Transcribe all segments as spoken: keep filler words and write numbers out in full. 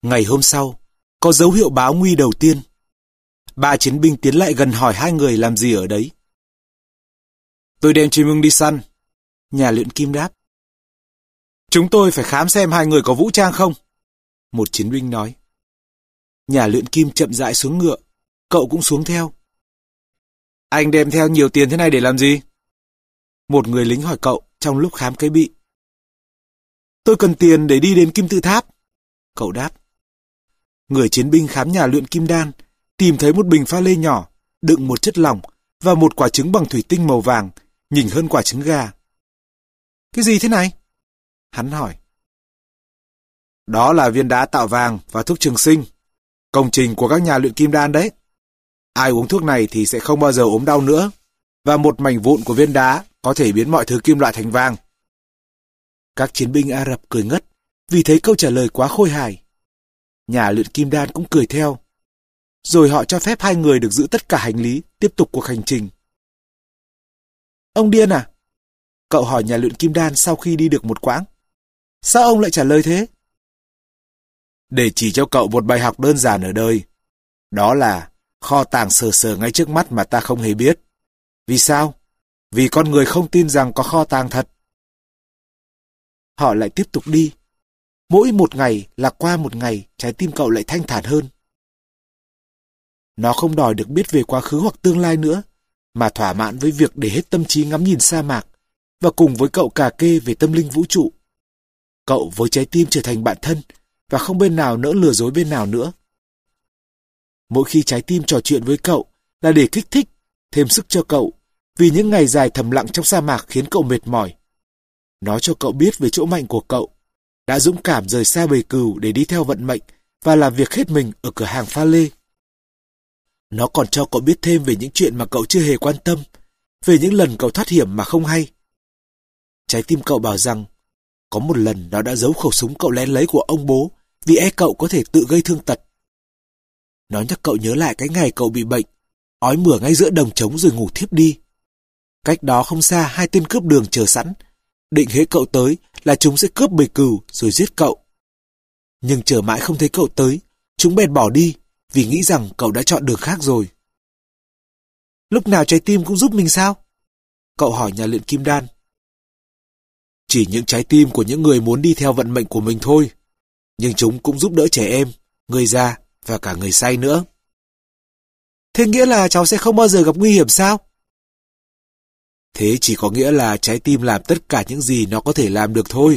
Ngày hôm sau, có dấu hiệu báo nguy đầu tiên. Ba chiến binh tiến lại gần hỏi hai người làm gì ở đấy. Tôi đem chim ưng đi săn, nhà luyện kim đáp. Chúng tôi phải khám xem hai người có vũ trang không? Một chiến binh nói. Nhà luyện kim chậm rãi xuống ngựa, cậu cũng xuống theo. Anh đem theo nhiều tiền thế này để làm gì? Một người lính hỏi cậu trong lúc khám cái bị. Tôi cần tiền để đi đến kim tự tháp, cậu đáp. Người chiến binh khám nhà luyện kim đan, tìm thấy một bình pha lê nhỏ, đựng một chất lỏng và một quả trứng bằng thủy tinh màu vàng, nhìn hơn quả trứng gà. Cái gì thế này? Hắn hỏi. Đó là viên đá tạo vàng và thuốc trường sinh, công trình của các nhà luyện kim đan đấy. Ai uống thuốc này thì sẽ không bao giờ ốm đau nữa, và một mảnh vụn của viên đá có thể biến mọi thứ kim loại thành vàng. Các chiến binh Ả Rập cười ngất vì thấy câu trả lời quá khôi hài. Nhà luyện kim đan cũng cười theo. Rồi họ cho phép hai người được giữ tất cả hành lý, tiếp tục cuộc hành trình. Ông điên à? Cậu hỏi nhà luyện kim đan sau khi đi được một quãng. Sao ông lại trả lời thế? Để chỉ cho cậu một bài học đơn giản ở đời. Đó là kho tàng sờ sờ ngay trước mắt mà ta không hề biết. Vì sao? Vì con người không tin rằng có kho tàng thật. Họ lại tiếp tục đi. Mỗi một ngày là qua một ngày, trái tim cậu lại thanh thản hơn. Nó không đòi được biết về quá khứ hoặc tương lai nữa, mà thỏa mãn với việc để hết tâm trí ngắm nhìn sa mạc, và cùng với cậu cà kê về tâm linh vũ trụ. Cậu với trái tim trở thành bạn thân, và không bên nào nỡ lừa dối bên nào nữa. Mỗi khi trái tim trò chuyện với cậu là để kích thích, thêm sức cho cậu, vì những ngày dài thầm lặng trong sa mạc khiến cậu mệt mỏi. Nó cho cậu biết về chỗ mạnh của cậu, đã dũng cảm rời xa bầy cừu để đi theo vận mệnh và làm việc hết mình ở cửa hàng pha lê. Nó còn cho cậu biết thêm về những chuyện mà cậu chưa hề quan tâm, về những lần cậu thoát hiểm mà không hay. Trái tim cậu bảo rằng, có một lần nó đã giấu khẩu súng cậu lén lấy của ông bố vì e cậu có thể tự gây thương tật. Nó nhắc cậu nhớ lại cái ngày cậu bị bệnh, ói mửa ngay giữa đồng trống rồi ngủ thiếp đi. Cách đó không xa hai tên cướp đường chờ sẵn, định hễ cậu tới là chúng sẽ cướp bầy cừu rồi giết cậu. Nhưng chờ mãi không thấy cậu tới, chúng bèn bỏ đi vì nghĩ rằng cậu đã chọn đường khác rồi. Lúc nào trái tim cũng giúp mình sao? Cậu hỏi nhà luyện kim đan. Chỉ những trái tim của những người muốn đi theo vận mệnh của mình thôi, nhưng chúng cũng giúp đỡ trẻ em, người già và cả người say nữa. Thế nghĩa là cháu sẽ không bao giờ gặp nguy hiểm sao? Thế chỉ có nghĩa là trái tim làm tất cả những gì nó có thể làm được thôi.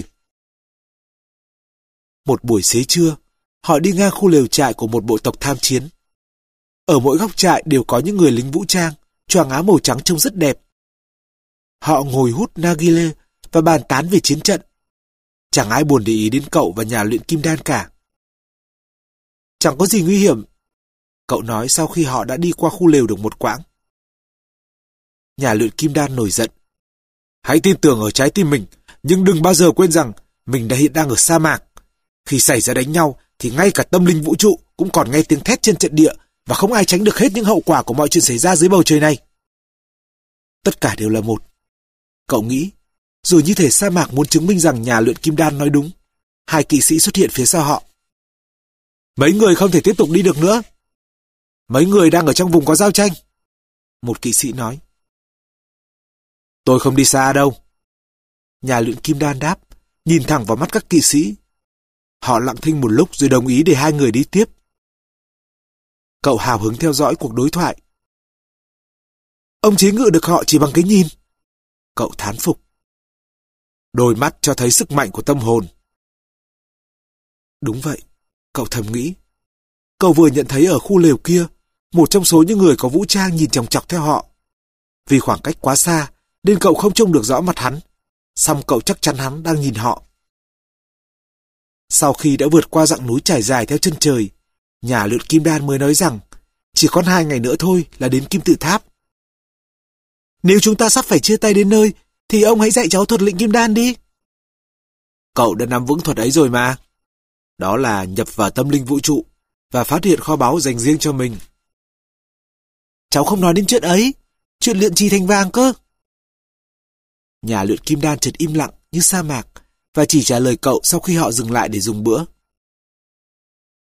Một buổi xế trưa, họ đi ngang khu lều trại của một bộ tộc tham chiến. Ở mỗi góc trại đều có những người lính vũ trang, choàng áo màu trắng trông rất đẹp. Họ ngồi hút nargile và bàn tán về chiến trận. Chẳng ai buồn để ý đến cậu và nhà luyện kim đan cả. Chẳng có gì nguy hiểm, cậu nói sau khi họ đã đi qua khu lều được một quãng. Nhà luyện kim đan nổi giận. Hãy tin tưởng ở trái tim mình, nhưng đừng bao giờ quên rằng mình đã hiện đang ở sa mạc. Khi xảy ra đánh nhau thì ngay cả tâm linh vũ trụ cũng còn nghe tiếng thét trên trận địa, và không ai tránh được hết những hậu quả của mọi chuyện xảy ra dưới bầu trời này. Tất cả đều là một, cậu nghĩ, rồi như thể sa mạc muốn chứng minh rằng nhà luyện kim đan nói đúng. Hai kỵ sĩ xuất hiện phía sau họ. Mấy người không thể tiếp tục đi được nữa. Mấy người đang ở trong vùng có giao tranh, một kỵ sĩ nói. Tôi không đi xa đâu, nhà luyện kim đan đáp, nhìn thẳng vào mắt các kỵ sĩ. Họ lặng thinh một lúc rồi đồng ý để hai người đi tiếp. Cậu hào hứng theo dõi cuộc đối thoại. Ông chế ngự được họ chỉ bằng cái nhìn, cậu thán phục. Đôi mắt cho thấy sức mạnh của tâm hồn. Đúng vậy, cậu thầm nghĩ. Cậu vừa nhận thấy ở khu lều kia, một trong số những người có vũ trang nhìn chòng chọc theo họ. Vì khoảng cách quá xa, nên cậu không trông được rõ mặt hắn, song cậu chắc chắn hắn đang nhìn họ. Sau khi đã vượt qua dặng núi trải dài theo chân trời, nhà luyện kim đan mới nói rằng chỉ còn hai ngày nữa thôi là đến kim tự tháp. Nếu chúng ta sắp phải chia tay đến nơi, thì ông hãy dạy cháu thuật luyện kim đan đi. Cậu đã nắm vững thuật ấy rồi mà. Đó là nhập vào tâm linh vũ trụ và phát hiện kho báu dành riêng cho mình. Cháu không nói đến chuyện ấy, chuyện luyện trì thành vàng cơ. Nhà luyện kim đan chợt im lặng như sa mạc và chỉ trả lời cậu sau khi họ dừng lại để dùng bữa.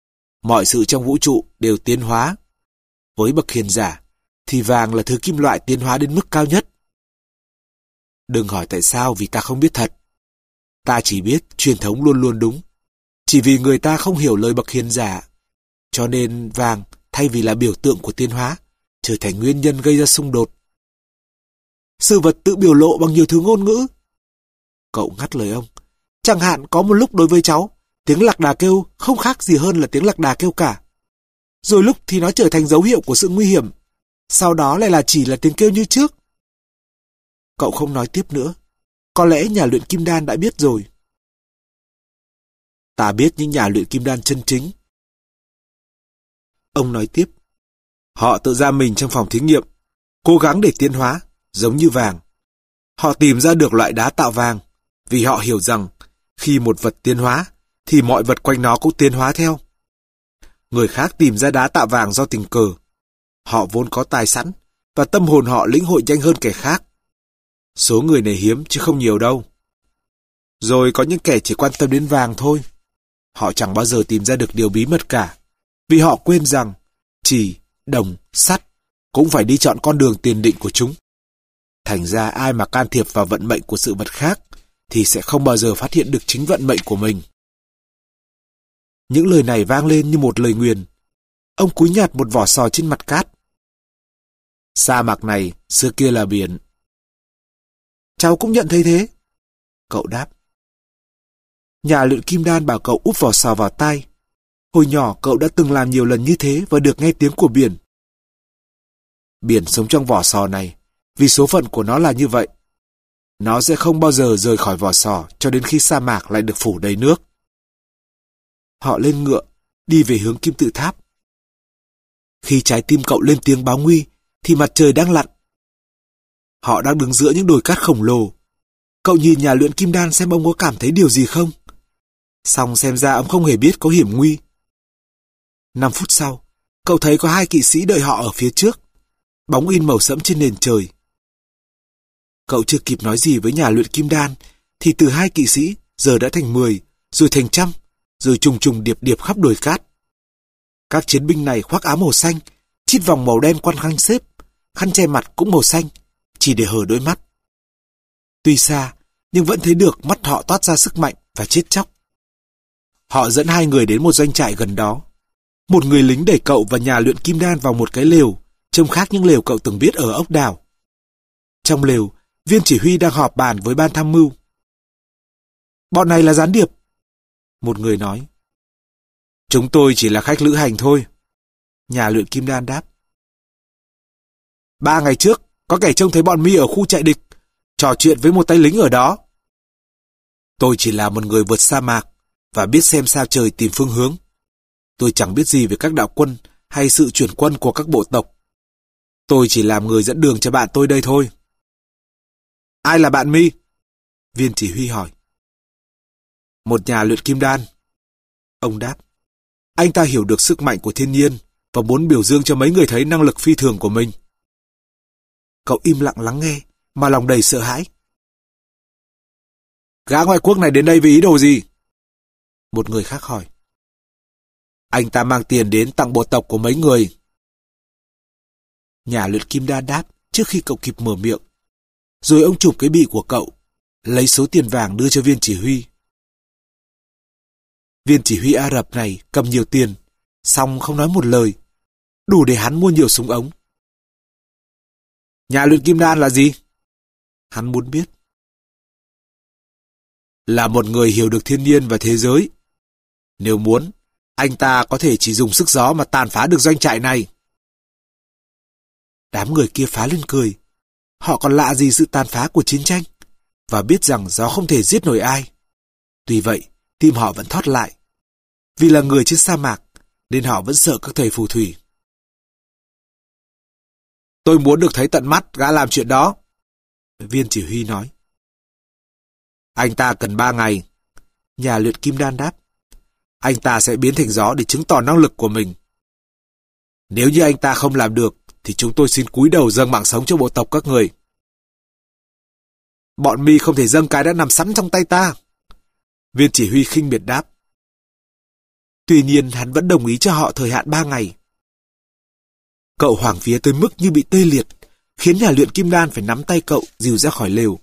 Mọi sự trong vũ trụ đều tiến hóa. Với bậc hiền giả, thì vàng là thứ kim loại tiến hóa đến mức cao nhất. Đừng hỏi tại sao, vì ta không biết thật. Ta chỉ biết truyền thống luôn luôn đúng. Chỉ vì người ta không hiểu lời bậc hiền giả, cho nên vàng thay vì là biểu tượng của tiến hóa, trở thành nguyên nhân gây ra xung đột. Sự vật tự biểu lộ bằng nhiều thứ ngôn ngữ. Cậu ngắt lời ông. Chẳng hạn có một lúc đối với cháu, tiếng lạc đà kêu không khác gì hơn là tiếng lạc đà kêu cả. Rồi lúc thì nó trở thành dấu hiệu của sự nguy hiểm. Sau đó lại là chỉ là tiếng kêu như trước. Cậu không nói tiếp nữa. Có lẽ nhà luyện kim đan đã biết rồi. Ta biết những nhà luyện kim đan chân chính. Ông nói tiếp. Họ tự giam mình trong phòng thí nghiệm, cố gắng để tiến hóa, giống như vàng. Họ tìm ra được loại đá tạo vàng, vì họ hiểu rằng khi một vật tiến hóa, thì mọi vật quanh nó cũng tiến hóa theo. Người khác tìm ra đá tạo vàng do tình cờ. Họ vốn có tài sẵn, và tâm hồn họ lĩnh hội nhanh hơn kẻ khác. Số người này hiếm chứ không nhiều đâu. Rồi có những kẻ chỉ quan tâm đến vàng thôi. Họ chẳng bao giờ tìm ra được điều bí mật cả, vì họ quên rằng chỉ, đồng, sắt cũng phải đi chọn con đường tiền định của chúng. Thành ra ai mà can thiệp vào vận mệnh của sự vật khác thì sẽ không bao giờ phát hiện được chính vận mệnh của mình. Những lời này vang lên như một lời nguyền. Ông cúi nhặt một vỏ sò trên mặt cát. Sa mạc này xưa kia là biển. Cháu cũng nhận thấy thế. Cậu đáp. Nhà luyện kim đan bảo cậu úp vỏ sò vào tai. Hồi nhỏ cậu đã từng làm nhiều lần như thế và được nghe tiếng của biển. Biển sống trong vỏ sò này, vì số phận của nó là như vậy. Nó sẽ không bao giờ rời khỏi vỏ sò cho đến khi sa mạc lại được phủ đầy nước. Họ lên ngựa, đi về hướng kim tự tháp. Khi trái tim cậu lên tiếng báo nguy, thì mặt trời đang lặn. Họ đang đứng giữa những đồi cát khổng lồ. Cậu nhìn nhà luyện kim đan xem ông có cảm thấy điều gì không? Xong xem ra ông không hề biết có hiểm nguy. Năm phút sau, cậu thấy có hai kỵ sĩ đợi họ ở phía trước. Bóng in màu sẫm trên nền trời. Cậu chưa kịp nói gì với nhà luyện kim đan, thì từ hai kỵ sĩ giờ đã thành mười, rồi thành trăm, rồi trùng trùng điệp điệp khắp đồi cát. Các chiến binh này khoác áo màu xanh, chít vòng màu đen quanh khăn xếp, khăn che mặt cũng màu xanh, chỉ để hở đôi mắt. Tuy xa, nhưng vẫn thấy được mắt họ toát ra sức mạnh và chết chóc. Họ dẫn hai người đến một doanh trại gần đó. Một người lính đẩy cậu và nhà luyện kim đan vào một cái lều, trông khác những lều cậu từng biết ở ốc đảo. Trong lều, viên chỉ huy đang họp bàn với ban tham mưu. Bọn này là gián điệp. Một người nói. Chúng tôi chỉ là khách lữ hành thôi. Nhà luyện kim đan đáp. Ba ngày trước, có kẻ trông thấy bọn mi ở khu trại địch, trò chuyện với một tay lính ở đó. Tôi chỉ là một người vượt sa mạc, và biết xem sao trời tìm phương hướng. Tôi chẳng biết gì về các đạo quân hay sự chuyển quân của các bộ tộc. Tôi chỉ làm người dẫn đường cho bạn tôi đây thôi. Ai là bạn mi? Viên chỉ huy hỏi. Một nhà luyện kim đan. Ông đáp. Anh ta hiểu được sức mạnh của thiên nhiên và muốn biểu dương cho mấy người thấy năng lực phi thường của mình. Cậu im lặng lắng nghe, mà lòng đầy sợ hãi. Gã ngoại quốc này đến đây với ý đồ gì? Một người khác hỏi. Anh ta mang tiền đến tặng bộ tộc của mấy người. Nhà luyện kim đan đáp trước khi cậu kịp mở miệng. Rồi ông chụp cái bị của cậu, lấy số tiền vàng đưa cho viên chỉ huy. Viên chỉ huy Ả Rập này cầm nhiều tiền, xong không nói một lời, đủ để hắn mua nhiều súng ống. Nhà luyện kim đan là gì? Hắn muốn biết. Là một người hiểu được thiên nhiên và thế giới. Nếu muốn, anh ta có thể chỉ dùng sức gió mà tàn phá được doanh trại này. Đám người kia phá lên cười. Họ còn lạ gì sự tàn phá của chiến tranh, và biết rằng gió không thể giết nổi ai. Tuy vậy, tim họ vẫn thót lại. Vì là người trên sa mạc, nên họ vẫn sợ các thầy phù thủy. Tôi muốn được thấy tận mắt gã làm chuyện đó. Viên chỉ huy nói. Anh ta cần ba ngày. Nhà luyện kim đan đáp. Anh ta sẽ biến thành gió để chứng tỏ năng lực của mình. Nếu như anh ta không làm được, thì chúng tôi xin cúi đầu dâng mạng sống cho bộ tộc các người. Bọn mi không thể dâng cái đã nằm sẵn trong tay ta. Viên chỉ huy khinh miệt đáp. Tuy nhiên hắn vẫn đồng ý cho họ thời hạn ba ngày. Cậu hoảng vía tới mức như bị tê liệt, khiến nhà luyện kim đan phải nắm tay cậu dìu ra khỏi lều.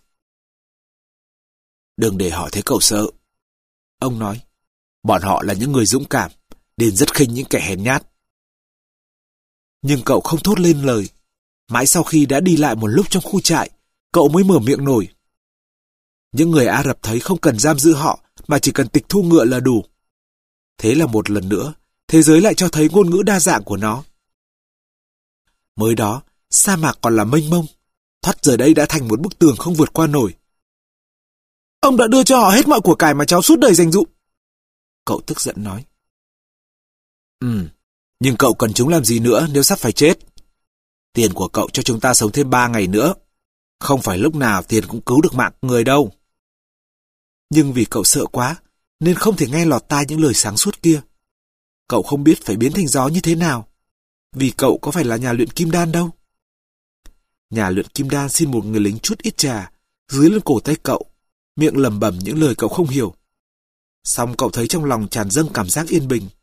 Đừng để họ thấy cậu sợ. Ông nói, bọn họ là những người dũng cảm, nên rất khinh những kẻ hèn nhát. Nhưng cậu không thốt lên lời. Mãi sau khi đã đi lại một lúc trong khu trại, cậu mới mở miệng nổi. Những người Ả Rập thấy không cần giam giữ họ, mà chỉ cần tịch thu ngựa là đủ. Thế là một lần nữa, thế giới lại cho thấy ngôn ngữ đa dạng của nó. Mới đó, sa mạc còn là mênh mông, thoát giờ đây đã thành một bức tường không vượt qua nổi. Ông đã đưa cho họ hết mọi của cải mà cháu suốt đời dành dụm. Cậu tức giận nói. Ừ, nhưng cậu cần chúng làm gì nữa nếu sắp phải chết? Tiền của cậu cho chúng ta sống thêm ba ngày nữa. Không phải lúc nào tiền cũng cứu được mạng người đâu. Nhưng vì cậu sợ quá, nên không thể nghe lọt tai những lời sáng suốt kia. Cậu không biết phải biến thành gió như thế nào, vì cậu có phải là nhà luyện kim đan đâu. Nhà luyện kim đan xin một người lính chút ít trà, dưới lên cổ tay cậu, miệng lẩm bẩm những lời cậu không hiểu. Xong cậu thấy trong lòng tràn dâng cảm giác yên bình.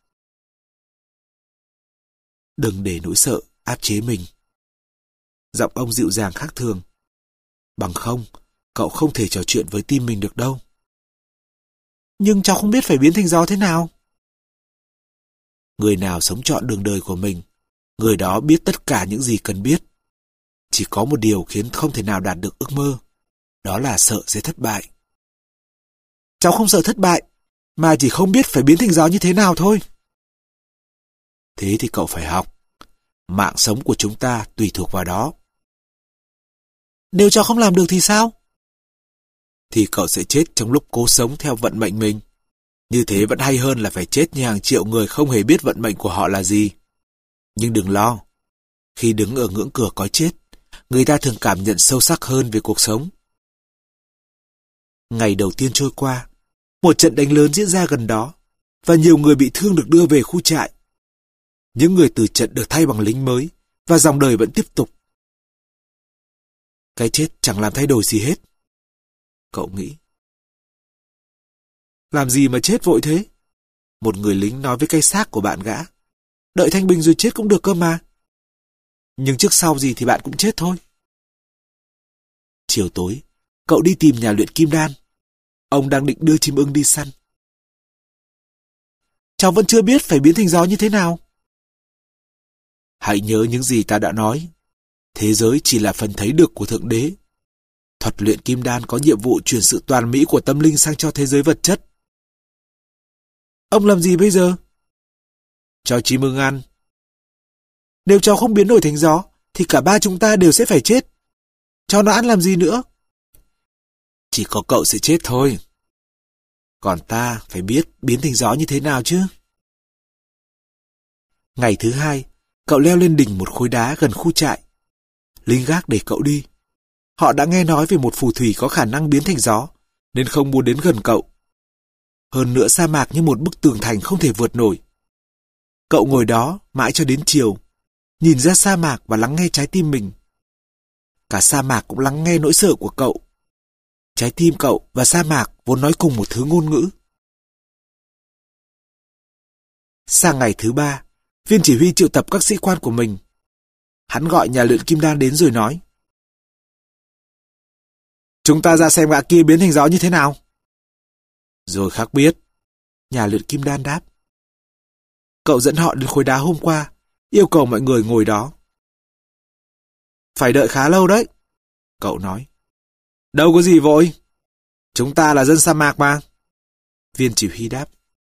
Đừng để nỗi sợ áp chế mình. Giọng ông dịu dàng khác thường. Bằng không, cậu không thể trò chuyện với tim mình được đâu. Nhưng cháu không biết phải biến thành gió thế nào. Người nào sống trọn đường đời của mình, người đó biết tất cả những gì cần biết. Chỉ có một điều khiến không thể nào đạt được ước mơ, đó là sợ sẽ thất bại. Cháu không sợ thất bại, mà chỉ không biết phải biến thành gió như thế nào thôi. Thế thì cậu phải học. Mạng sống của chúng ta tùy thuộc vào đó. Nếu cháu không làm được thì sao? Thì cậu sẽ chết trong lúc cố sống theo vận mệnh mình. Như thế vẫn hay hơn là phải chết như hàng triệu người không hề biết vận mệnh của họ là gì. Nhưng đừng lo. Khi đứng ở ngưỡng cửa có chết, người ta thường cảm nhận sâu sắc hơn về cuộc sống. Ngày đầu tiên trôi qua, một trận đánh lớn diễn ra gần đó, và nhiều người bị thương được đưa về khu trại. Những người từ trận được thay bằng lính mới, và dòng đời vẫn tiếp tục. Cái chết chẳng làm thay đổi gì hết. Cậu nghĩ. Làm gì mà chết vội thế? Một người lính nói với cái xác của bạn gã. Đợi thanh bình rồi chết cũng được cơ mà. Nhưng trước sau gì thì bạn cũng chết thôi. Chiều tối, cậu đi tìm nhà luyện kim đan. Ông đang định đưa chim ưng đi săn. Cháu vẫn chưa biết phải biến thành gió như thế nào. Hãy nhớ những gì ta đã nói. Thế giới chỉ là phần thấy được của Thượng Đế. Thuật luyện kim đan có nhiệm vụ chuyển sự toàn mỹ của tâm linh sang cho thế giới vật chất. Ông làm gì bây giờ? Cho chim ưng ăn. Nếu cháu không biến đổi thành gió, thì cả ba chúng ta đều sẽ phải chết. Cho nó ăn làm gì nữa? Chỉ có cậu sẽ chết thôi. Còn ta phải biết biến thành gió như thế nào chứ. Ngày thứ hai, cậu leo lên đỉnh một khối đá gần khu trại. Lính gác để cậu đi. Họ đã nghe nói về một phù thủy có khả năng biến thành gió, nên không muốn đến gần cậu. Hơn nữa sa mạc như một bức tường thành không thể vượt nổi. Cậu ngồi đó mãi cho đến chiều, nhìn ra sa mạc và lắng nghe trái tim mình. Cả sa mạc cũng lắng nghe nỗi sợ của cậu. Trái tim cậu và sa mạc vốn nói cùng một thứ ngôn ngữ. Sang ngày thứ ba, viên chỉ huy triệu tập các sĩ quan của mình. Hắn gọi nhà luyện kim đan đến rồi nói. Chúng ta ra xem gã kia biến thành gió như thế nào. Rồi khác biết. Nhà luyện kim đan đáp. Cậu dẫn họ đến khối đá hôm qua, yêu cầu mọi người ngồi đó. Phải đợi khá lâu đấy. Cậu nói. Đâu có gì vội. Chúng ta là dân sa mạc mà. Viên chỉ huy đáp.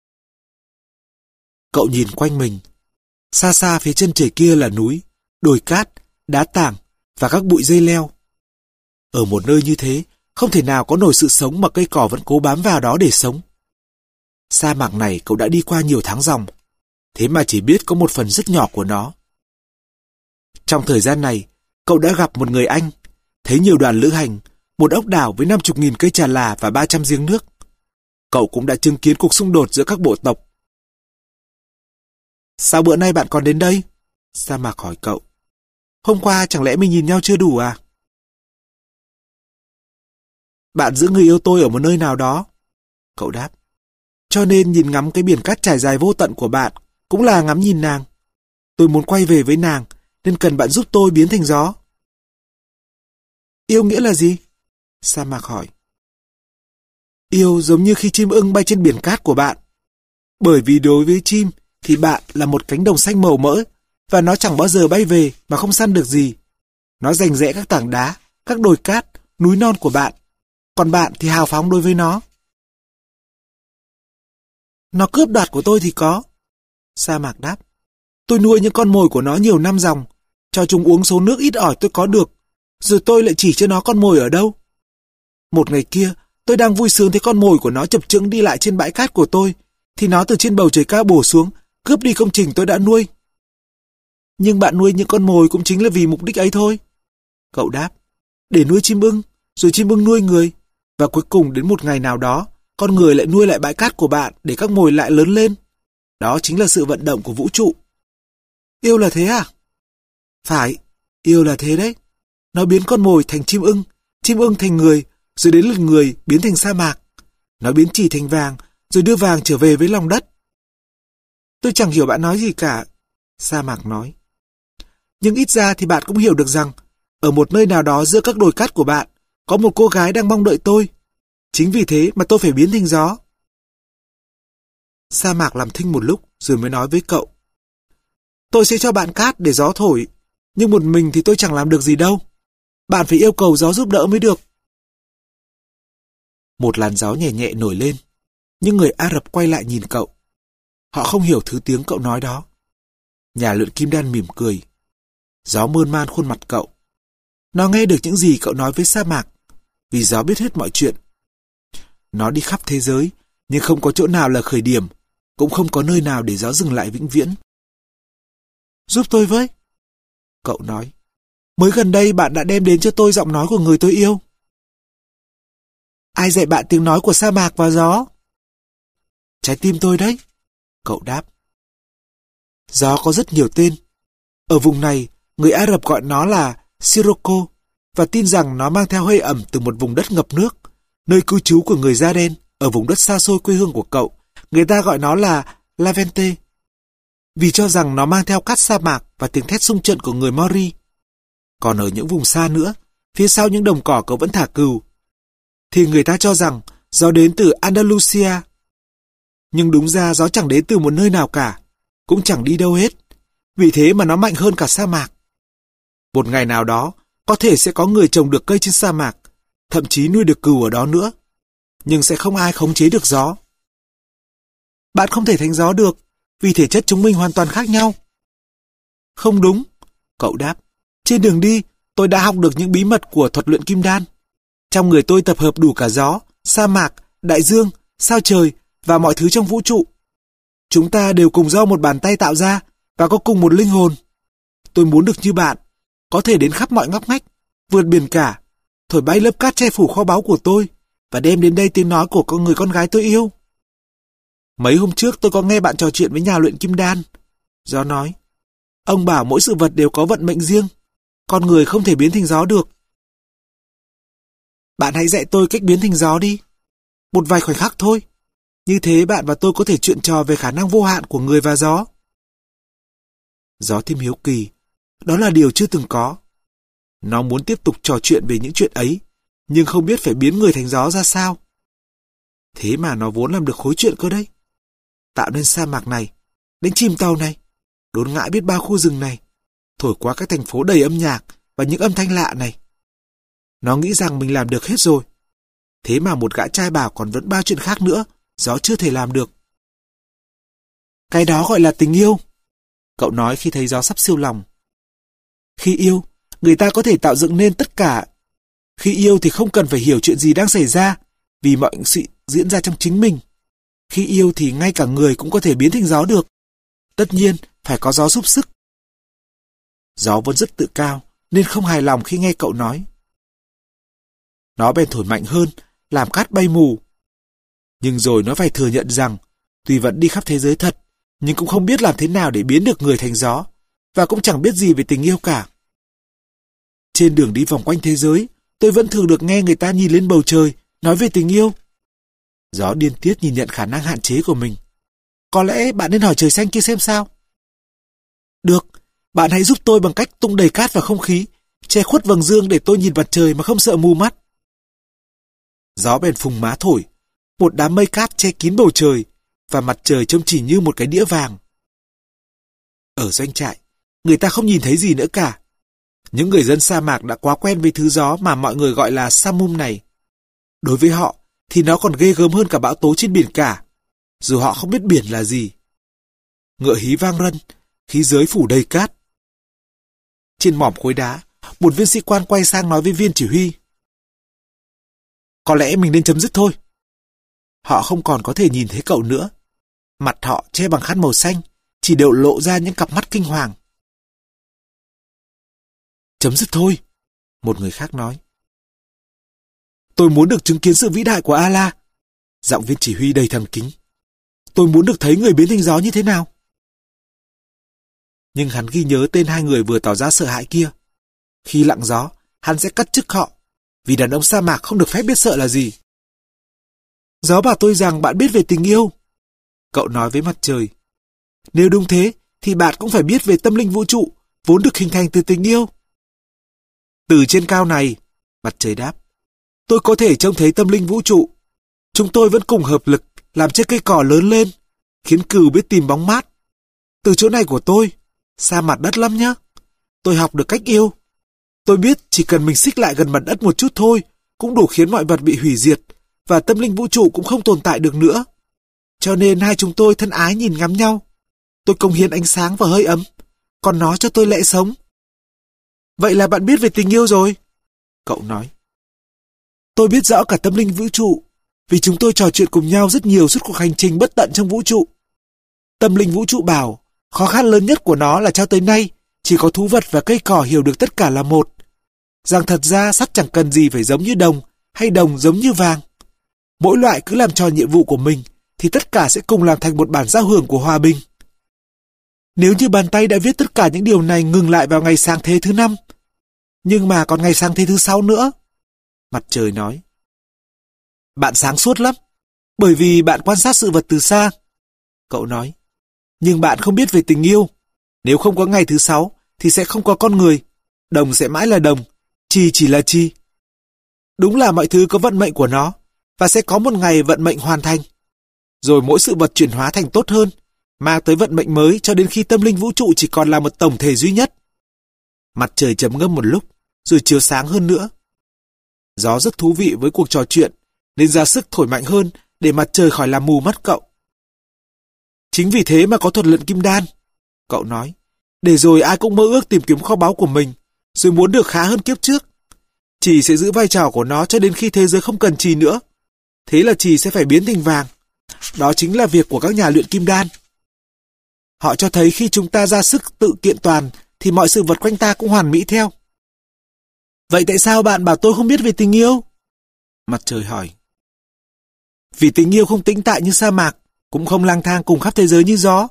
Cậu nhìn quanh mình. Xa xa phía chân trời kia là núi, đồi cát, đá tảng và các bụi dây leo. Ở một nơi như thế, không thể nào có nổi sự sống mà cây cỏ vẫn cố bám vào đó để sống. Sa mạc này cậu đã đi qua nhiều tháng ròng, thế mà chỉ biết có một phần rất nhỏ của nó. Trong thời gian này, cậu đã gặp một người Anh, thấy nhiều đoàn lữ hành, một ốc đảo với năm chục nghìn cây trà là và ba trăm giếng nước. Cậu cũng đã chứng kiến cuộc xung đột giữa các bộ tộc. Sao bữa nay bạn còn đến đây? Sa mạc hỏi cậu. Hôm qua chẳng lẽ mình nhìn nhau chưa đủ à? Bạn giữ người yêu tôi ở một nơi nào đó. Cậu đáp. Cho nên nhìn ngắm cái biển cát trải dài vô tận của bạn cũng là ngắm nhìn nàng. Tôi muốn quay về với nàng, nên cần bạn giúp tôi biến thành gió. Yêu nghĩa là gì? Sa mạc hỏi. Yêu giống như khi chim ưng bay trên biển cát của bạn. Bởi vì đối với chim thì bạn là một cánh đồng xanh màu mỡ, và nó chẳng bao giờ bay về mà không săn được gì. Nó giành giẽ các tảng đá, các đồi cát, núi non của bạn. Còn bạn thì hào phóng đối với nó. Nó cướp đoạt của tôi thì có. Sa mạc đáp. Tôi nuôi những con mồi của nó nhiều năm dòng, cho chúng uống số nước ít ỏi tôi có được, rồi tôi lại chỉ cho nó con mồi ở đâu. Một ngày kia, tôi đang vui sướng thấy con mồi của nó chập chững đi lại trên bãi cát của tôi, thì nó từ trên bầu trời cao bổ xuống, cướp đi công trình tôi đã nuôi. Nhưng bạn nuôi những con mồi cũng chính là vì mục đích ấy thôi. Cậu đáp. Để nuôi chim ưng, rồi chim ưng nuôi người, và cuối cùng đến một ngày nào đó, con người lại nuôi lại bãi cát của bạn để các mồi lại lớn lên. Đó chính là sự vận động của vũ trụ. Yêu là thế à? Phải, yêu là thế đấy. Nó biến con mồi thành chim ưng, chim ưng thành người, rồi đến lượt người biến thành sa mạc. Nó biến chì thành vàng, rồi đưa vàng trở về với lòng đất. Tôi chẳng hiểu bạn nói gì cả, sa mạc nói. Nhưng ít ra thì bạn cũng hiểu được rằng, ở một nơi nào đó giữa các đồi cát của bạn, có một cô gái đang mong đợi tôi. Chính vì thế mà tôi phải biến thành gió. Sa mạc làm thinh một lúc rồi mới nói với cậu. Tôi sẽ cho bạn cát để gió thổi, nhưng một mình thì tôi chẳng làm được gì đâu. Bạn phải yêu cầu gió giúp đỡ mới được. Một làn gió nhẹ nhẹ nổi lên, nhưng người Ả Rập quay lại nhìn cậu. Họ không hiểu thứ tiếng cậu nói đó. Nhà luyện kim đan mỉm cười. Gió mơn man khuôn mặt cậu. Nó nghe được những gì cậu nói với sa mạc, vì gió biết hết mọi chuyện. Nó đi khắp thế giới, nhưng không có chỗ nào là khởi điểm, cũng không có nơi nào để gió dừng lại vĩnh viễn. Giúp tôi với. Cậu nói. Mới gần đây bạn đã đem đến cho tôi giọng nói của người tôi yêu. Ai dạy bạn tiếng nói của sa mạc và gió? Trái tim tôi đấy. Cậu đáp. Gió có rất nhiều tên. Ở vùng này, người Ả Rập gọi nó là Sirocco, và tin rằng nó mang theo hơi ẩm từ một vùng đất ngập nước, nơi cư trú của người da đen. Ở vùng đất xa xôi quê hương của cậu, người ta gọi nó là Lavente, vì cho rằng nó mang theo cát sa mạc và tiếng thét xung trận của người Mori. Còn ở những vùng xa nữa, phía sau những đồng cỏ cậu vẫn thả cừu, thì người ta cho rằng gió đến từ Andalusia. Nhưng đúng ra gió chẳng đến từ một nơi nào cả, cũng chẳng đi đâu hết, vì thế mà nó mạnh hơn cả sa mạc. Một ngày nào đó, có thể sẽ có người trồng được cây trên sa mạc, thậm chí nuôi được cừu ở đó nữa, nhưng sẽ không ai khống chế được gió. Bạn không thể thành gió được, vì thể chất chúng mình hoàn toàn khác nhau. Không đúng, cậu đáp. Trên đường đi, tôi đã học được những bí mật của thuật luyện kim đan. Trong người tôi tập hợp đủ cả gió, sa mạc, đại dương, sao trời và mọi thứ trong vũ trụ. Chúng ta đều cùng do một bàn tay tạo ra và có cùng một linh hồn. Tôi muốn được như bạn, có thể đến khắp mọi ngóc ngách, vượt biển cả, thổi bay lớp cát che phủ kho báu của tôi và đem đến đây tiếng nói của con người con gái tôi yêu. Mấy hôm trước tôi có nghe bạn trò chuyện với nhà luyện kim đan. Gió nói, ông bảo mỗi sự vật đều có vận mệnh riêng, con người không thể biến thành gió được. Bạn hãy dạy tôi cách biến thành gió đi. Một vài khoảnh khắc thôi. Như thế bạn và tôi có thể chuyện trò về khả năng vô hạn của người và gió. Gió thêm hiếu kỳ. Đó là điều chưa từng có. Nó muốn tiếp tục trò chuyện về những chuyện ấy, nhưng không biết phải biến người thành gió ra sao. Thế mà nó vốn làm được khối chuyện cơ đấy. Tạo nên sa mạc này, đánh chìm tàu này, đốn ngã biết bao khu rừng này, thổi qua các thành phố đầy âm nhạc và những âm thanh lạ này. Nó nghĩ rằng mình làm được hết rồi. Thế mà một gã trai bảo còn vẫn bao chuyện khác nữa, gió chưa thể làm được. Cái đó gọi là tình yêu, cậu nói khi thấy gió sắp siêu lòng. Khi yêu, người ta có thể tạo dựng nên tất cả. Khi yêu thì không cần phải hiểu chuyện gì đang xảy ra, vì mọi sự diễn ra trong chính mình. Khi yêu thì ngay cả người cũng có thể biến thành gió được. Tất nhiên, phải có gió giúp sức. Gió vốn rất tự cao, nên không hài lòng khi nghe cậu nói. Nó bèn thổi mạnh hơn, làm cát bay mù. Nhưng rồi nó phải thừa nhận rằng, tuy vẫn đi khắp thế giới thật, nhưng cũng không biết làm thế nào để biến được người thành gió, và cũng chẳng biết gì về tình yêu cả. Trên đường đi vòng quanh thế giới, tôi vẫn thường được nghe người ta nhìn lên bầu trời, nói về tình yêu. Gió điên tiết nhìn nhận khả năng hạn chế của mình. Có lẽ bạn nên hỏi trời xanh kia xem sao. Được, bạn hãy giúp tôi bằng cách tung đầy cát vào không khí, che khuất vầng dương để tôi nhìn mặt trời mà không sợ mù mắt. Gió bèn phùng má thổi, một đám mây cát che kín bầu trời, và mặt trời trông chỉ như một cái đĩa vàng. Ở doanh trại, người ta không nhìn thấy gì nữa cả. Những người dân sa mạc đã quá quen với thứ gió mà mọi người gọi là samum này. Đối với họ, thì nó còn ghê gớm hơn cả bão tố trên biển cả, dù họ không biết biển là gì. Ngựa hí vang rân, khí giới phủ đầy cát. Trên mỏm khối đá, một viên sĩ quan quay sang nói với viên chỉ huy. Có lẽ mình nên chấm dứt thôi. Họ không còn có thể nhìn thấy cậu nữa. Mặt họ che bằng khăn màu xanh, chỉ đều lộ ra những cặp mắt kinh hoàng. Chấm dứt thôi, một người khác nói. Tôi muốn được chứng kiến sự vĩ đại của Allah. Giọng viên chỉ huy đầy thành kính. Tôi muốn được thấy người biến thành gió như thế nào. Nhưng hắn ghi nhớ tên hai người vừa tỏ ra sợ hãi kia. Khi lặng gió, hắn sẽ cắt chức họ, vì đàn ông sa mạc không được phép biết sợ là gì. Gió bảo tôi rằng bạn biết về tình yêu. Cậu nói với mặt trời. Nếu đúng thế, thì bạn cũng phải biết về tâm linh vũ trụ, vốn được hình thành từ tình yêu. Từ trên cao này, mặt trời đáp, tôi có thể trông thấy tâm linh vũ trụ. Chúng tôi vẫn cùng hợp lực làm cho cây cỏ lớn lên, khiến cừu biết tìm bóng mát. Từ chỗ này của tôi, xa mặt đất lắm nhá. Tôi học được cách yêu. Tôi biết chỉ cần mình xích lại gần mặt đất một chút thôi, cũng đủ khiến mọi vật bị hủy diệt, và tâm linh vũ trụ cũng không tồn tại được nữa. Cho nên hai chúng tôi thân ái nhìn ngắm nhau. Tôi cống hiến ánh sáng và hơi ấm, còn nó cho tôi lẽ sống. Vậy là bạn biết về tình yêu rồi, cậu nói. Tôi biết rõ cả tâm linh vũ trụ, vì chúng tôi trò chuyện cùng nhau rất nhiều suốt cuộc hành trình bất tận trong vũ trụ. Tâm linh vũ trụ bảo, khó khăn lớn nhất của nó là cho tới nay, chỉ có thú vật và cây cỏ hiểu được tất cả là một. Rằng thật ra sắt chẳng cần gì phải giống như đồng, hay đồng giống như vàng. Mỗi loại cứ làm tròn nhiệm vụ của mình, thì tất cả sẽ cùng làm thành một bản giao hưởng của hòa bình. Nếu như bàn tay đã viết tất cả những điều này ngừng lại vào ngày sáng thế thứ năm, nhưng mà còn ngày sáng thế thứ sáu nữa. Mặt trời nói. Bạn sáng suốt lắm, bởi vì bạn quan sát sự vật từ xa. Cậu nói. Nhưng bạn không biết về tình yêu. Nếu không có ngày thứ sáu, thì sẽ không có con người. Đồng sẽ mãi là đồng, chì chỉ là chì. Đúng là mọi thứ có vận mệnh của nó, và sẽ có một ngày vận mệnh hoàn thành. Rồi mỗi sự vật chuyển hóa thành tốt hơn, mang tới vận mệnh mới cho đến khi tâm linh vũ trụ chỉ còn là một tổng thể duy nhất. Mặt trời trầm ngâm một lúc, rồi chiếu sáng hơn nữa. Gió rất thú vị với cuộc trò chuyện, nên ra sức thổi mạnh hơn để mặt trời khỏi làm mù mắt cậu. Chính vì thế mà có thuật luyện kim đan, cậu nói, để rồi ai cũng mơ ước tìm kiếm kho báu của mình, rồi muốn được khá hơn kiếp trước. Chì sẽ giữ vai trò của nó cho đến khi thế giới không cần chì nữa. Thế là chì sẽ phải biến thành vàng. Đó chính là việc của các nhà luyện kim đan. Họ cho thấy khi chúng ta ra sức tự kiện toàn, thì mọi sự vật quanh ta cũng hoàn mỹ theo. Vậy tại sao bạn bảo tôi không biết về tình yêu? Mặt trời hỏi. Vì tình yêu không tĩnh tại như sa mạc, cũng không lang thang cùng khắp thế giới như gió.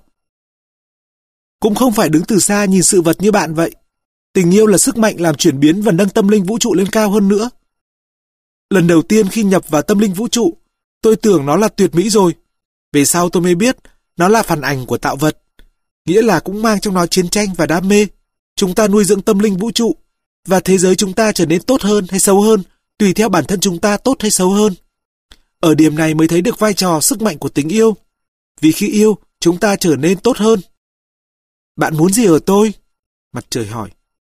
Cũng không phải đứng từ xa nhìn sự vật như bạn vậy. Tình yêu là sức mạnh làm chuyển biến và nâng tâm linh vũ trụ lên cao hơn nữa. Lần đầu tiên khi nhập vào tâm linh vũ trụ, tôi tưởng nó là tuyệt mỹ rồi. Về sau tôi mới biết nó là phản ảnh của tạo vật. Nghĩa là cũng mang trong nó chiến tranh và đam mê. Chúng ta nuôi dưỡng tâm linh vũ trụ, và thế giới chúng ta trở nên tốt hơn hay xấu hơn, tùy theo bản thân chúng ta tốt hay xấu hơn. Ở điểm này mới thấy được vai trò sức mạnh của tình yêu. Vì khi yêu, chúng ta trở nên tốt hơn. Bạn muốn gì ở tôi? Mặt trời hỏi.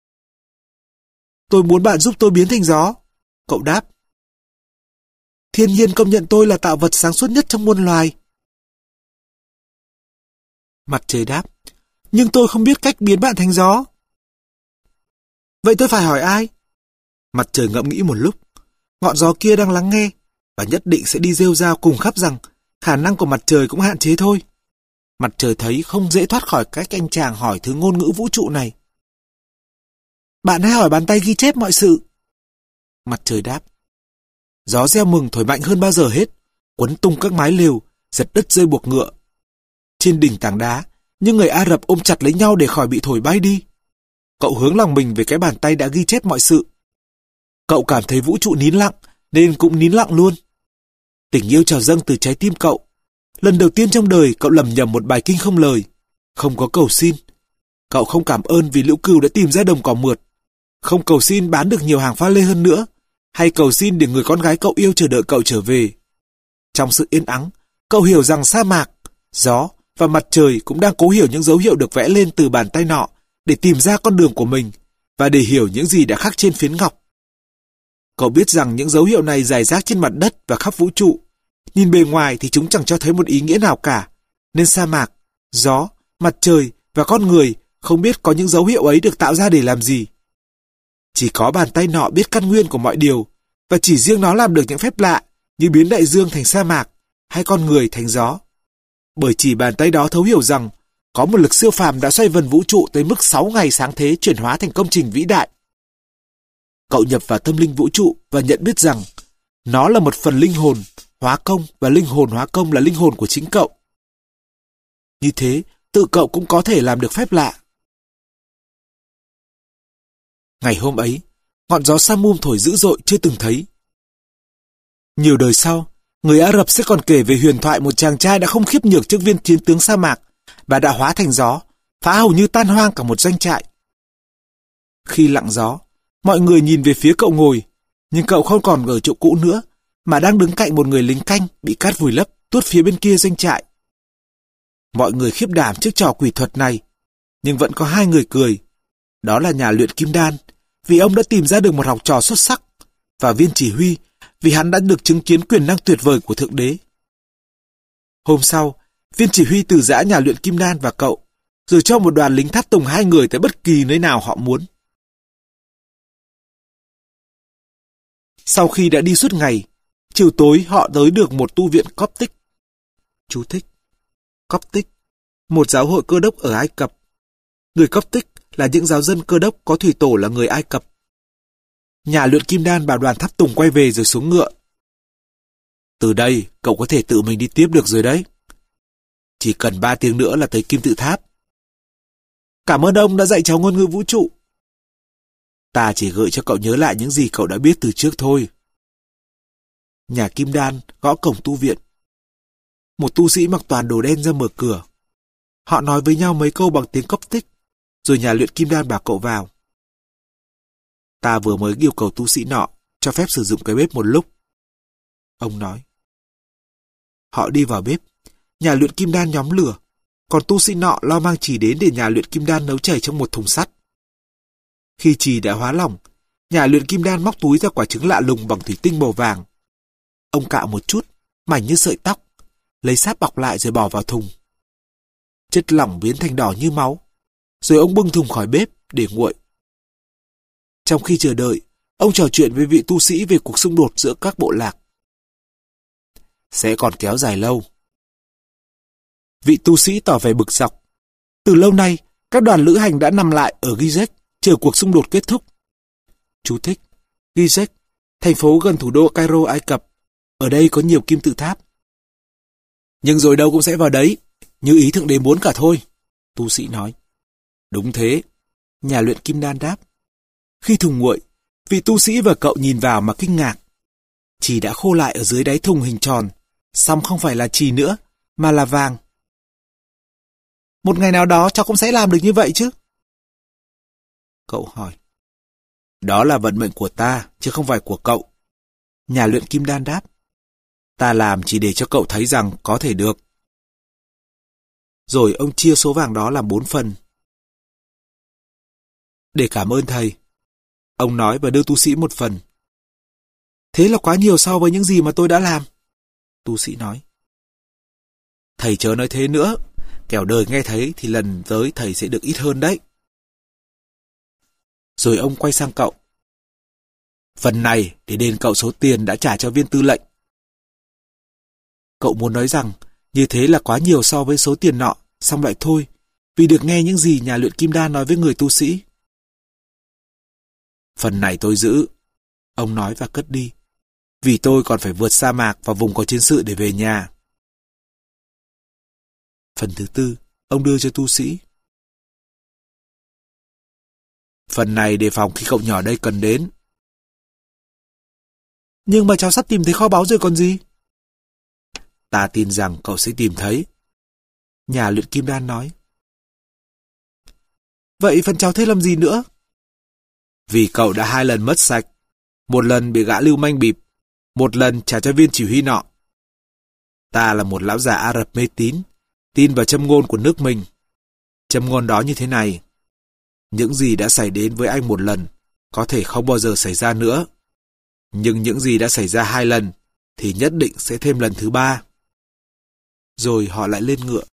Tôi muốn bạn giúp tôi biến thành gió, cậu đáp. Thiên nhiên công nhận tôi là tạo vật sáng suốt nhất trong muôn loài. Mặt trời đáp. Nhưng tôi không biết cách biến bạn thành gió. Vậy tôi phải hỏi ai? Mặt trời ngẫm nghĩ một lúc. Ngọn gió kia đang lắng nghe, và nhất định sẽ đi rêu rao cùng khắp rằng khả năng của mặt trời cũng hạn chế thôi. Mặt trời thấy không dễ thoát khỏi cách anh chàng hỏi thứ ngôn ngữ vũ trụ này. Bạn hãy hỏi bàn tay ghi chép mọi sự. Mặt trời đáp. Gió reo mừng thổi mạnh hơn bao giờ hết, quấn tung các mái lều, giật đứt dây buộc ngựa. Trên đỉnh tảng đá, những người Ả Rập ôm chặt lấy nhau để khỏi bị thổi bay đi. Cậu hướng lòng mình về cái bàn tay đã ghi chép mọi sự. Cậu cảm thấy vũ trụ nín lặng, nên cũng nín lặng luôn. Tình yêu trào dâng từ trái tim cậu. Lần đầu tiên trong đời cậu lầm nhầm một bài kinh không lời. Không có cầu xin. Cậu không cảm ơn vì Lũ Cừu đã tìm ra đồng cỏ mượt. Không cầu xin bán được nhiều hàng pha lê hơn nữa. Hay cầu xin để người con gái cậu yêu chờ đợi cậu trở về. Trong sự yên ắng, cậu hiểu rằng sa mạc, gió và mặt trời cũng đang cố hiểu những dấu hiệu được vẽ lên từ bàn tay nọ để tìm ra con đường của mình và để hiểu những gì đã khắc trên phiến ngọc. Cậu biết rằng những dấu hiệu này rải rác trên mặt đất và khắp vũ trụ. Nhìn bề ngoài thì chúng chẳng cho thấy một ý nghĩa nào cả, nên sa mạc, gió, mặt trời và con người không biết có những dấu hiệu ấy được tạo ra để làm gì. Chỉ có bàn tay nọ biết căn nguyên của mọi điều, và chỉ riêng nó làm được những phép lạ như biến đại dương thành sa mạc hay con người thành gió. Bởi chỉ bàn tay đó thấu hiểu rằng có một lực siêu phàm đã xoay vần vũ trụ tới mức sáu ngày sáng thế chuyển hóa thành công trình vĩ đại. Cậu nhập vào tâm linh vũ trụ và nhận biết rằng nó là một phần linh hồn, hóa công, và linh hồn hóa công là linh hồn của chính cậu. Như thế, tự cậu cũng có thể làm được phép lạ. Ngày hôm ấy, ngọn gió Samum thổi dữ dội chưa từng thấy. Nhiều đời sau, người Ả Rập sẽ còn kể về huyền thoại một chàng trai đã không khiếp nhược trước viên chiến tướng sa mạc và đã hóa thành gió, phá hầu như tan hoang cả một doanh trại. Khi lặng gió, mọi người nhìn về phía cậu ngồi, nhưng cậu không còn ở chỗ cũ nữa, mà đang đứng cạnh một người lính canh bị cát vùi lấp tuốt phía bên kia doanh trại. Mọi người khiếp đảm trước trò quỷ thuật này, nhưng vẫn có hai người cười. Đó là nhà luyện kim đan, vì ông đã tìm ra được một học trò xuất sắc, và viên chỉ huy, vì hắn đã được chứng kiến quyền năng tuyệt vời của Thượng Đế. Hôm sau, viên chỉ huy từ giã nhà luyện kim đan và cậu, rồi cho một đoàn lính tháp tùng hai người tới bất kỳ nơi nào họ muốn. Sau khi đã đi suốt ngày, chiều tối họ tới được một tu viện Coptic. Chú thích: Coptic, một giáo hội Cơ đốc ở Ai Cập. Người Coptic là những giáo dân Cơ đốc có thủy tổ là người Ai Cập. Nhà luyện kim đan bảo đoàn tháp tùng quay về rồi xuống ngựa. Từ đây, cậu có thể tự mình đi tiếp được rồi đấy. Chỉ cần ba tiếng nữa là tới kim tự tháp. Cảm ơn ông đã dạy cháu ngôn ngữ vũ trụ. Ta chỉ gợi cho cậu nhớ lại những gì cậu đã biết từ trước thôi. Nhà kim đan gõ cổng tu viện. Một tu sĩ mặc toàn đồ đen ra mở cửa. Họ nói với nhau mấy câu bằng tiếng Coptic, rồi nhà luyện kim đan bảo cậu vào. Ta vừa mới yêu cầu tu sĩ nọ cho phép sử dụng cái bếp một lúc. Ông nói. Họ đi vào bếp. Nhà luyện kim đan nhóm lửa, còn tu sĩ nọ lo mang chì đến để nhà luyện kim đan nấu chảy trong một thùng sắt. Khi chì đã hóa lỏng, nhà luyện kim đan móc túi ra quả trứng lạ lùng bằng thủy tinh màu vàng. Ông cạo một chút, mảnh như sợi tóc, lấy sáp bọc lại rồi bỏ vào thùng. Chất lỏng biến thành đỏ như máu, rồi ông bưng thùng khỏi bếp để nguội. Trong khi chờ đợi, ông trò chuyện với vị tu sĩ về cuộc xung đột giữa các bộ lạc. Sẽ còn kéo dài lâu. Vị tu sĩ tỏ vẻ bực dọc. Từ lâu nay, các đoàn lữ hành đã nằm lại ở Gizeh chờ cuộc xung đột kết thúc. Chú thích: Gizeh, thành phố gần thủ đô Cairo, Ai Cập. Ở đây có nhiều kim tự tháp. Nhưng rồi đâu cũng sẽ vào đấy, như ý Thượng Đế muốn cả thôi, tu sĩ nói. Đúng thế, nhà luyện kim đan đáp. Khi thùng nguội, vị tu sĩ và cậu nhìn vào mà kinh ngạc. Chì đã khô lại ở dưới đáy thùng hình tròn, song không phải là chì nữa, mà là vàng. Một ngày nào đó cháu cũng sẽ làm được như vậy chứ? Cậu hỏi. Đó là vận mệnh của ta, chứ không phải của cậu. Nhà luyện kim đan đáp. Ta làm chỉ để cho cậu thấy rằng có thể được. Rồi ông chia số vàng đó làm bốn phần. Để cảm ơn thầy, ông nói và đưa tu sĩ một phần. Thế là quá nhiều so với những gì mà tôi đã làm, tu sĩ nói. Thầy chớ nói thế nữa, kẻo đời nghe thấy thì lần tới thầy sẽ được ít hơn đấy. Rồi ông quay sang cậu. Phần này để đền cậu số tiền đã trả cho viên tư lệnh. Cậu muốn nói rằng như thế là quá nhiều so với số tiền nọ, xong lại thôi, vì được nghe những gì nhà luyện kim đan nói với người tu sĩ. Phần này tôi giữ, ông nói và cất đi, vì tôi còn phải vượt sa mạc và vùng có chiến sự để về nhà. Phần thứ tư, ông đưa cho tu sĩ. Phần này đề phòng khi cậu nhỏ đây cần đến. Nhưng mà cháu sắp tìm thấy kho báu rồi còn gì? Ta tin rằng cậu sẽ tìm thấy. Nhà luyện kim đan nói. Vậy phần cháu thế làm gì nữa? Vì cậu đã hai lần mất sạch. Một lần bị gã lưu manh bịp, một lần trả cho viên chỉ huy nọ. Ta là một lão già Ả Rập mê tín, tin vào châm ngôn của nước mình. Châm ngôn đó như thế này: những gì đã xảy đến với anh một lần có thể không bao giờ xảy ra nữa. Nhưng những gì đã xảy ra hai lần thì nhất định sẽ thêm lần thứ ba. Rồi họ lại lên ngựa.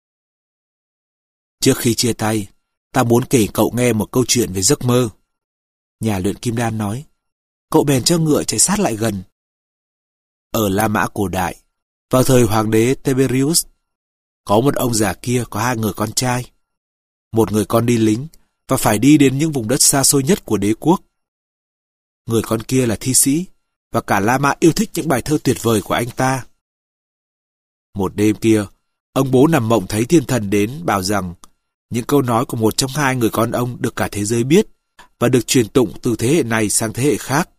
Trước khi chia tay, ta muốn kể cậu nghe một câu chuyện về giấc mơ. Nhà luyện kim đan nói. Cậu bèn cho ngựa chạy sát lại gần. Ở La Mã cổ đại, vào thời hoàng đế Tiberius, có một ông già kia có hai người con trai. Một người con đi lính và phải đi đến những vùng đất xa xôi nhất của đế quốc. Người con kia là thi sĩ, và cả La Mã yêu thích những bài thơ tuyệt vời của anh ta. Một đêm kia, ông bố nằm mộng thấy thiên thần đến bảo rằng những câu nói của một trong hai người con ông được cả thế giới biết và được truyền tụng từ thế hệ này sang thế hệ khác.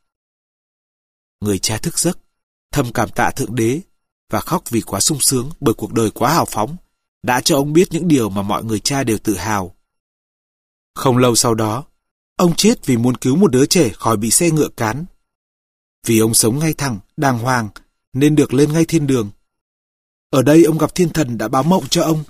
Người cha thức giấc, thầm cảm tạ Thượng Đế và khóc vì quá sung sướng bởi cuộc đời quá hào phóng đã cho ông biết những điều mà mọi người cha đều tự hào. Không lâu sau đó, ông chết vì muốn cứu một đứa trẻ khỏi bị xe ngựa cán. Vì ông sống ngay thẳng, đàng hoàng nên được lên ngay thiên đường. Ở đây ông gặp thiên thần đã báo mộng cho ông.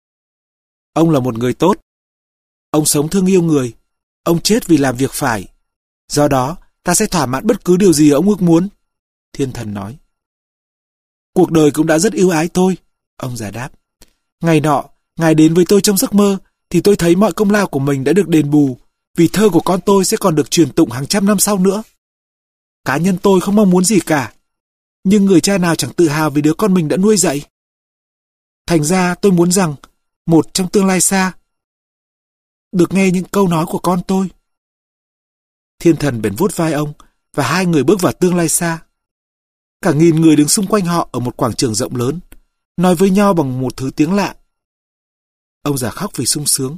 Ông là một người tốt. Ông sống thương yêu người. Ông chết vì làm việc phải. Do đó, ta sẽ thỏa mãn bất cứ điều gì ông ước muốn. Thiên thần nói. Cuộc đời cũng đã rất ưu ái tôi. Ông già đáp. Ngày nọ, ngài đến với tôi trong giấc mơ, thì tôi thấy mọi công lao của mình đã được đền bù, vì thơ của con tôi sẽ còn được truyền tụng hàng trăm năm sau nữa. Cá nhân tôi không mong muốn gì cả, nhưng người cha nào chẳng tự hào vì đứa con mình đã nuôi dạy. Thành ra tôi muốn rằng, một trong tương lai xa, được nghe những câu nói của con tôi. Thiên thần bèn vuốt vai ông, và hai người bước vào tương lai xa. Cả nghìn người đứng xung quanh họ ở một quảng trường rộng lớn, nói với nhau bằng một thứ tiếng lạ. Ông già khóc vì sung sướng.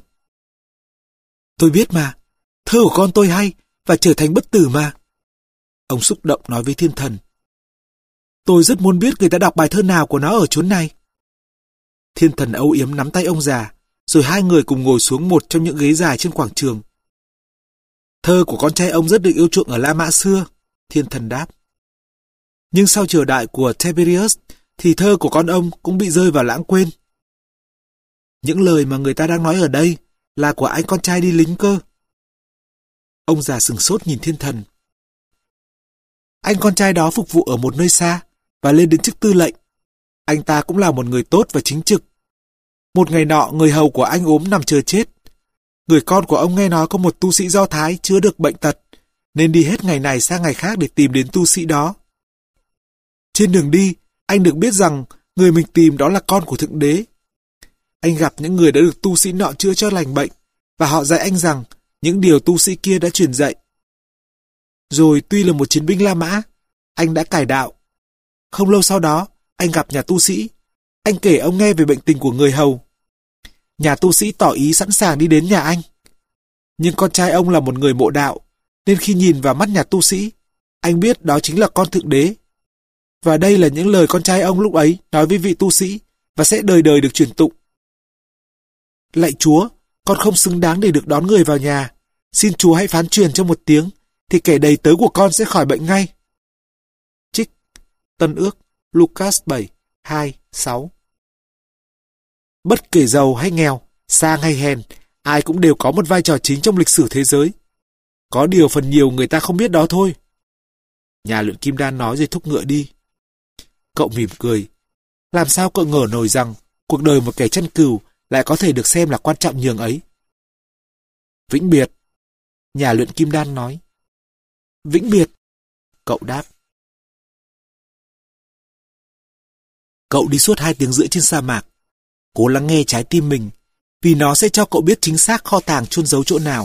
Tôi biết mà, thơ của con tôi hay và trở thành bất tử mà. Ông xúc động nói với thiên thần. Tôi rất muốn biết người ta đọc bài thơ nào của nó ở chốn này. Thiên thần âu yếm nắm tay ông già, rồi hai người cùng ngồi xuống một trong những ghế dài trên quảng trường. Thơ của con trai ông rất được yêu chuộng ở La Mã xưa, thiên thần đáp. Nhưng sau triều đại của Tiberius, thì thơ của con ông cũng bị rơi vào lãng quên. Những lời mà người ta đang nói ở đây là của anh con trai đi lính cơ. Ông già sửng sốt nhìn thiên thần. Anh con trai đó phục vụ ở một nơi xa và lên đến chức tư lệnh. Anh ta cũng là một người tốt và chính trực. Một ngày nọ, người hầu của anh ốm nằm chờ chết. Người con của ông nghe nói có một tu sĩ Do Thái chữa được bệnh tật, nên đi hết ngày này sang ngày khác để tìm đến tu sĩ đó. Trên đường đi, anh được biết rằng người mình tìm đó là con của Thượng Đế. Anh gặp những người đã được tu sĩ nọ chữa cho lành bệnh, và họ dạy anh rằng những điều tu sĩ kia đã truyền dạy. Rồi tuy là một chiến binh La Mã, anh đã cải đạo. Không lâu sau đó, anh gặp nhà tu sĩ. Anh kể ông nghe về bệnh tình của người hầu. Nhà tu sĩ tỏ ý sẵn sàng đi đến nhà anh. Nhưng con trai ông là một người mộ đạo, nên khi nhìn vào mắt nhà tu sĩ, anh biết đó chính là con Thượng Đế. Và đây là những lời con trai ông lúc ấy nói với vị tu sĩ, và sẽ đời đời được truyền tụng. Lạy Chúa, con không xứng đáng để được đón người vào nhà. Xin Chúa hãy phán truyền cho một tiếng, thì kẻ đầy tớ của con sẽ khỏi bệnh ngay. Trích Tân Ước, Lucas bảy, hai, sáu. Bất kể giàu hay nghèo, sang hay hèn, ai cũng đều có một vai trò chính trong lịch sử thế giới. Có điều phần nhiều người ta không biết đó thôi. Nhà luyện kim đan nói rồi thúc ngựa đi. Cậu mỉm cười. Làm sao cậu ngờ nổi rằng cuộc đời một kẻ chăn cừu lại có thể được xem là quan trọng nhường ấy? Vĩnh biệt. Nhà luyện kim đan nói. Vĩnh biệt. Cậu đáp. Cậu đi suốt hai tiếng rưỡi trên sa mạc. Cố lắng nghe trái tim mình, vì nó sẽ cho cậu biết chính xác kho tàng chôn giấu chỗ nào.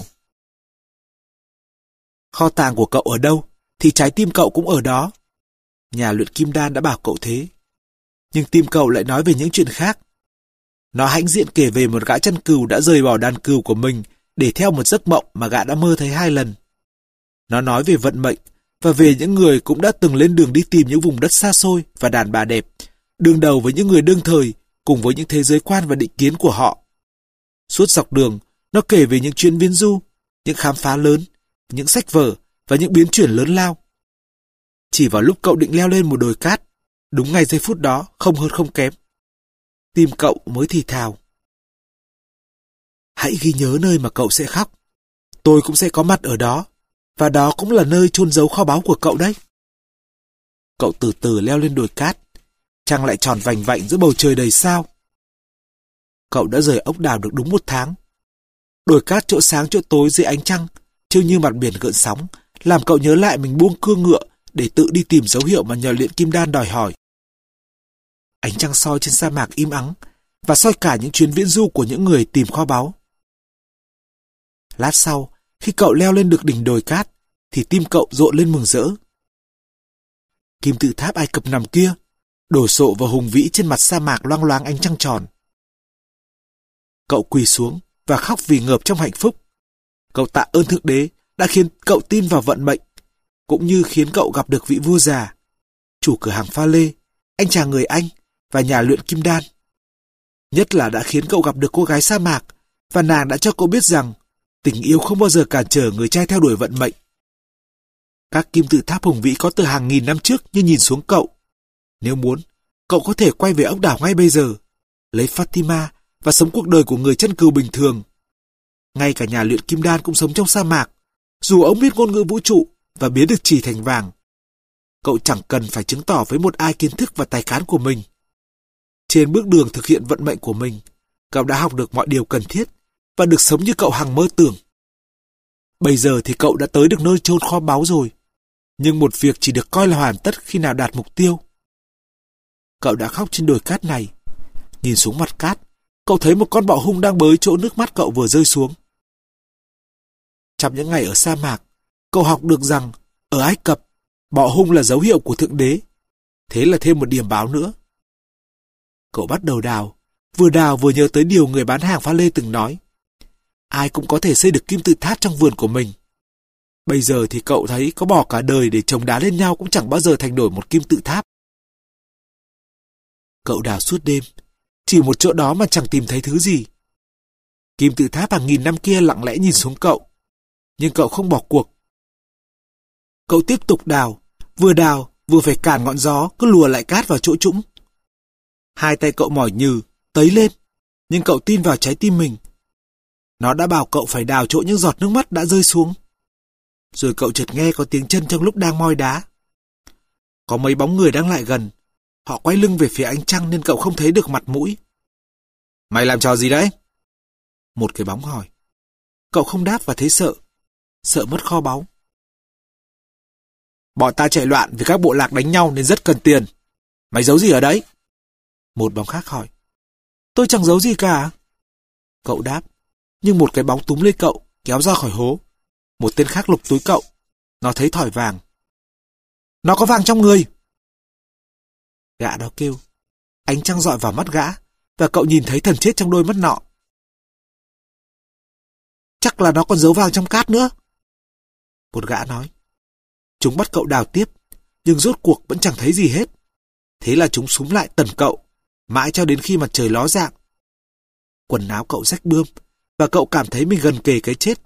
Kho tàng của cậu ở đâu, thì trái tim cậu cũng ở đó. Nhà luyện kim đan đã bảo cậu thế. Nhưng tim cậu lại nói về những chuyện khác. Nó hãnh diện kể về một gã chăn cừu đã rời bỏ đàn cừu của mình để theo một giấc mộng mà gã đã mơ thấy hai lần. Nó nói về vận mệnh và về những người cũng đã từng lên đường đi tìm những vùng đất xa xôi và đàn bà đẹp, đương đầu với những người đương thời cùng với những thế giới quan và định kiến của họ. Suốt dọc đường, nó kể về những chuyến viễn du, những khám phá lớn, những sách vở và những biến chuyển lớn lao. Chỉ vào lúc cậu định leo lên một đồi cát, đúng ngay giây phút đó, không hơn không kém, tim cậu mới thì thào: hãy ghi nhớ nơi mà cậu sẽ khóc. Tôi cũng sẽ có mặt ở đó, và đó cũng là nơi chôn giấu kho báu của cậu đấy. Cậu từ từ leo lên đồi cát, trăng lại tròn vành vạnh giữa bầu trời đầy sao. Cậu đã rời ốc đảo được đúng một tháng. Đồi cát chỗ sáng chỗ tối dưới ánh trăng, trông như mặt biển gợn sóng, làm cậu nhớ lại mình buông cương ngựa để tự đi tìm dấu hiệu mà nhờ luyện kim đan đòi hỏi. Ánh trăng soi trên sa mạc im ắng, và soi cả những chuyến viễn du của những người tìm kho báu. Lát sau, khi cậu leo lên được đỉnh đồi cát, thì tim cậu rộn lên mừng rỡ. Kim tự tháp Ai Cập nằm kia, đổ sộ và hùng vĩ trên mặt sa mạc loang loáng ánh trăng tròn. Cậu quỳ xuống và khóc vì ngợp trong hạnh phúc. Cậu tạ ơn Thượng Đế đã khiến cậu tin vào vận mệnh, cũng như khiến cậu gặp được vị vua già, chủ cửa hàng pha lê, anh chàng người Anh và nhà luyện kim đan. Nhất là đã khiến cậu gặp được cô gái sa mạc, và nàng đã cho cậu biết rằng tình yêu không bao giờ cản trở người trai theo đuổi vận mệnh. Các kim tự tháp hùng vĩ có từ hàng nghìn năm trước như nhìn xuống cậu. Nếu muốn, cậu có thể quay về ốc đảo ngay bây giờ, lấy Fatima và sống cuộc đời của người chân cừu bình thường. Ngay cả nhà luyện kim đan cũng sống trong sa mạc, dù ông biết ngôn ngữ vũ trụ và biến được chì thành vàng. Cậu chẳng cần phải chứng tỏ với một ai kiến thức và tài cán của mình. Trên bước đường thực hiện vận mệnh của mình, cậu đã học được mọi điều cần thiết và được sống như cậu hằng mơ tưởng. Bây giờ thì cậu đã tới được nơi chôn kho báu rồi, nhưng một việc chỉ được coi là hoàn tất khi nào đạt mục tiêu. Cậu đã khóc trên đồi cát này. Nhìn xuống mặt cát, cậu thấy một con bọ hung đang bới chỗ nước mắt cậu vừa rơi xuống. Trong những ngày ở sa mạc, cậu học được rằng ở Ai Cập, bọ hung là dấu hiệu của Thượng Đế. Thế là thêm một điểm báo nữa. Cậu bắt đầu đào, vừa đào vừa nhớ tới điều người bán hàng pha lê từng nói: ai cũng có thể xây được kim tự tháp trong vườn của mình. Bây giờ thì cậu thấy có bỏ cả đời để chồng đá lên nhau cũng chẳng bao giờ thành đổi một kim tự tháp. Cậu đào suốt đêm, chỉ một chỗ đó mà chẳng tìm thấy thứ gì. Kim tự tháp hàng nghìn năm kia lặng lẽ nhìn xuống cậu, nhưng cậu không bỏ cuộc. Cậu tiếp tục đào, vừa đào vừa phải cản ngọn gió cứ lùa lại cát vào chỗ trũng. Hai tay cậu mỏi nhừ, tấy lên, nhưng cậu tin vào trái tim mình. Nó đã bảo cậu phải đào chỗ những giọt nước mắt đã rơi xuống. Rồi cậu chợt nghe có tiếng chân trong lúc đang moi đá. Có mấy bóng người đang lại gần. Họ quay lưng về phía ánh trăng nên cậu không thấy được mặt mũi. Mày làm trò gì đấy? Một cái bóng hỏi. Cậu không đáp và thấy sợ. Sợ mất kho báu. Bọn ta chạy loạn vì các bộ lạc đánh nhau nên rất cần tiền. Mày giấu gì ở đấy? Một bóng khác hỏi. Tôi chẳng giấu gì cả. Cậu đáp. Nhưng một cái bóng túm lấy cậu, kéo ra khỏi hố. Một tên khác lục túi cậu. Nó thấy thỏi vàng. Nó có vàng trong người. Gã đó kêu. Ánh trăng rọi vào mắt gã, và cậu nhìn thấy thần chết trong đôi mắt nọ. Chắc là nó còn giấu vàng trong cát nữa. Một gã nói. Chúng bắt cậu đào tiếp, nhưng rốt cuộc vẫn chẳng thấy gì hết. Thế là chúng súm lại tần cậu, mãi cho đến khi mặt trời ló dạng. Quần áo cậu rách bươm, và cậu cảm thấy mình gần kề cái chết.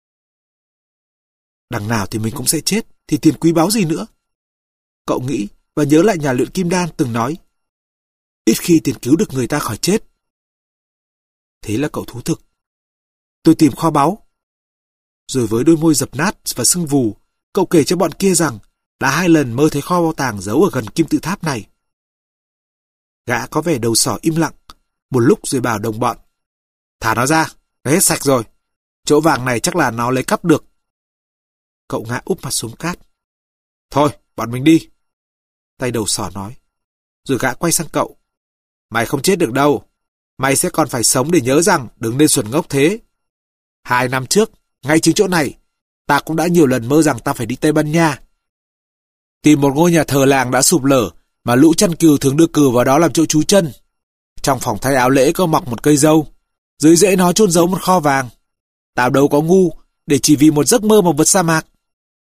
Đằng nào thì mình cũng sẽ chết, thì tiền quý báu gì nữa. Cậu nghĩ và nhớ lại nhà luyện kim đan từng nói, ít khi tiền cứu được người ta khỏi chết. Thế là cậu thú thực. Tôi tìm kho báu. Rồi với đôi môi dập nát và sưng vù, cậu kể cho bọn kia rằng đã hai lần mơ thấy kho báu tàng giấu ở gần kim tự tháp này. Gã có vẻ đầu sỏ im lặng, một lúc rồi bảo đồng bọn. Thả nó ra, nó hết sạch rồi. Chỗ vàng này chắc là nó lấy cắp được. Cậu ngã úp mặt xuống cát. Thôi, bọn mình đi. Tay đầu sỏ nói. Rồi gã quay sang cậu. Mày không chết được đâu. Mày sẽ còn phải sống để nhớ rằng đừng nên xuẩn ngốc thế. Hai năm trước, ngay chính chỗ này, ta cũng đã nhiều lần mơ rằng ta phải đi Tây Ban Nha. Tìm một ngôi nhà thờ làng đã sụp lở, mà lũ chăn cừu thường đưa cừu vào đó làm chỗ trú chân. Trong phòng thay áo lễ có mọc một cây dâu. Dưới rễ nó chôn giấu một kho vàng. Tao đâu có ngu để chỉ vì một giấc mơ mà vượt sa mạc.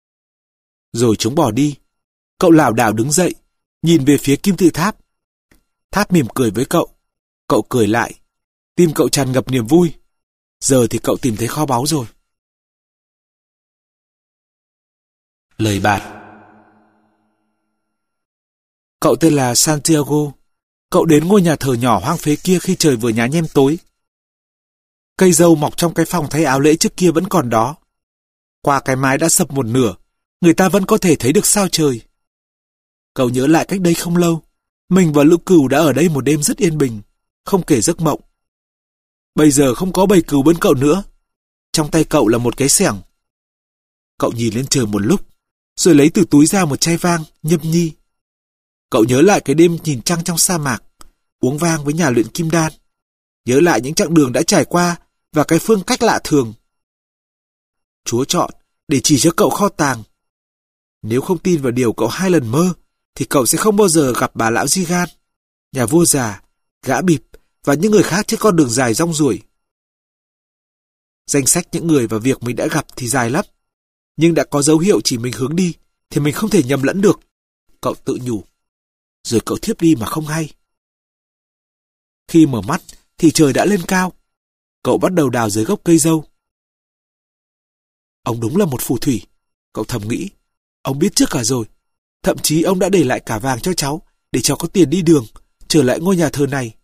Rồi chúng bỏ đi. Cậu lảo đảo đứng dậy, nhìn về phía kim tự tháp. Tháp mỉm cười với cậu. Cậu cười lại. Tim cậu tràn ngập niềm vui. Giờ thì cậu tìm thấy kho báu rồi. Lời bạt. Cậu tên là Santiago. Cậu đến ngôi nhà thờ nhỏ hoang phế kia khi trời vừa nhá nhem tối. Cây dâu mọc trong cái phòng thay áo lễ trước kia vẫn còn đó. Qua cái mái đã sập một nửa, người ta vẫn có thể thấy được sao trời. Cậu nhớ lại cách đây không lâu, mình và lũ cừu đã ở đây một đêm rất yên bình, không kể giấc mộng. Bây giờ không có bầy cừu bên cậu nữa. Trong tay cậu là một cái xẻng. Cậu nhìn lên trời một lúc, rồi lấy từ túi ra một chai vang, nhâm nhi. Cậu nhớ lại cái đêm nhìn trăng trong sa mạc, uống vang với nhà luyện kim đan. Nhớ lại những chặng đường đã trải qua và cái phương cách lạ thường. Chúa chọn để chỉ cho cậu kho tàng. Nếu không tin vào điều cậu hai lần mơ, thì cậu sẽ không bao giờ gặp bà lão Gigan, nhà vua già, gã bịp và những người khác trên con đường dài rong ruổi. Danh sách những người và việc mình đã gặp thì dài lắm, nhưng đã có dấu hiệu chỉ mình hướng đi thì mình không thể nhầm lẫn được. Cậu tự nhủ. Rồi cậu thiếp đi mà không hay. Khi mở mắt thì trời đã lên cao. Cậu bắt đầu đào dưới gốc cây dâu. Ông đúng là một phù thủy, cậu thầm nghĩ. Ông biết trước cả rồi. Thậm chí ông đã để lại cả vàng cho cháu, để cháu có tiền đi đường, trở lại ngôi nhà thờ này.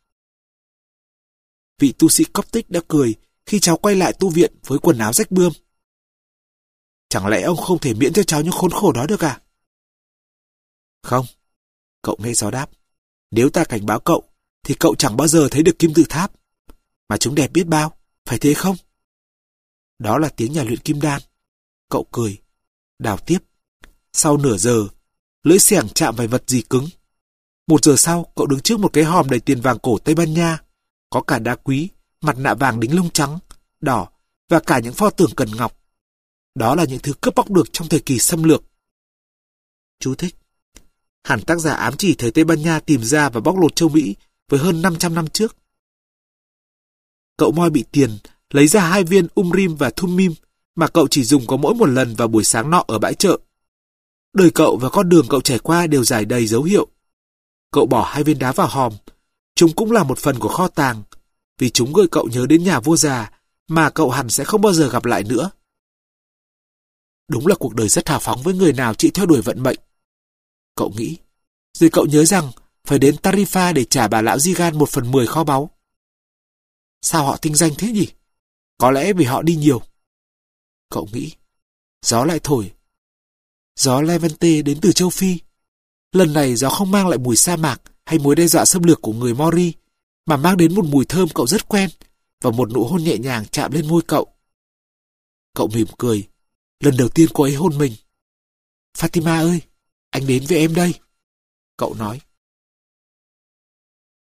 Vị tu sĩ Coptic đã cười khi cháu quay lại tu viện với quần áo rách bươm. Chẳng lẽ ông không thể miễn cho cháu những khốn khổ đó được à? Không, cậu nghe gió đáp. Nếu ta cảnh báo cậu, thì cậu chẳng bao giờ thấy được kim tự tháp. Mà chúng đẹp biết bao, phải thế không? Đó là tiếng nhà luyện kim đan. Cậu cười, đào tiếp. Sau nửa giờ, lưỡi xẻng chạm vào vật gì cứng. Một giờ sau, cậu đứng trước một cái hòm đầy tiền vàng cổ Tây Ban Nha. Có cả đá quý, mặt nạ vàng đính lông trắng, đỏ và cả những pho tượng cần ngọc. Đó là những thứ cướp bóc được trong thời kỳ xâm lược. Chú thích. Hẳn tác giả ám chỉ thời Tây Ban Nha tìm ra và bóc lột châu Mỹ với hơn năm trăm năm trước. Cậu moi bị tiền, lấy ra hai viên Umrim và Thummim mà cậu chỉ dùng có mỗi một lần vào buổi sáng nọ ở bãi chợ. Đời cậu và con đường cậu trải qua đều trải đầy dấu hiệu. Cậu bỏ hai viên đá vào hòm. Chúng cũng là một phần của kho tàng, vì chúng gợi cậu nhớ đến nhà vua già mà cậu hẳn sẽ không bao giờ gặp lại nữa. Đúng là cuộc đời rất hào phóng với người nào chịu theo đuổi vận mệnh. Cậu nghĩ. Rồi cậu nhớ rằng phải đến Tarifa để trả bà lão Gigan một phần mười kho báu. Sao họ tinh danh thế nhỉ? Có lẽ vì họ đi nhiều. Cậu nghĩ. Gió lại thổi. Gió Levante đến từ châu Phi. Lần này gió không mang lại mùi sa mạc hay mối đe dọa xâm lược của người Mori, mà mang đến một mùi thơm cậu rất quen và một nụ hôn nhẹ nhàng chạm lên môi cậu. Cậu mỉm cười. Lần đầu tiên cô ấy hôn mình. Fatima ơi, anh đến với em đây. Cậu nói.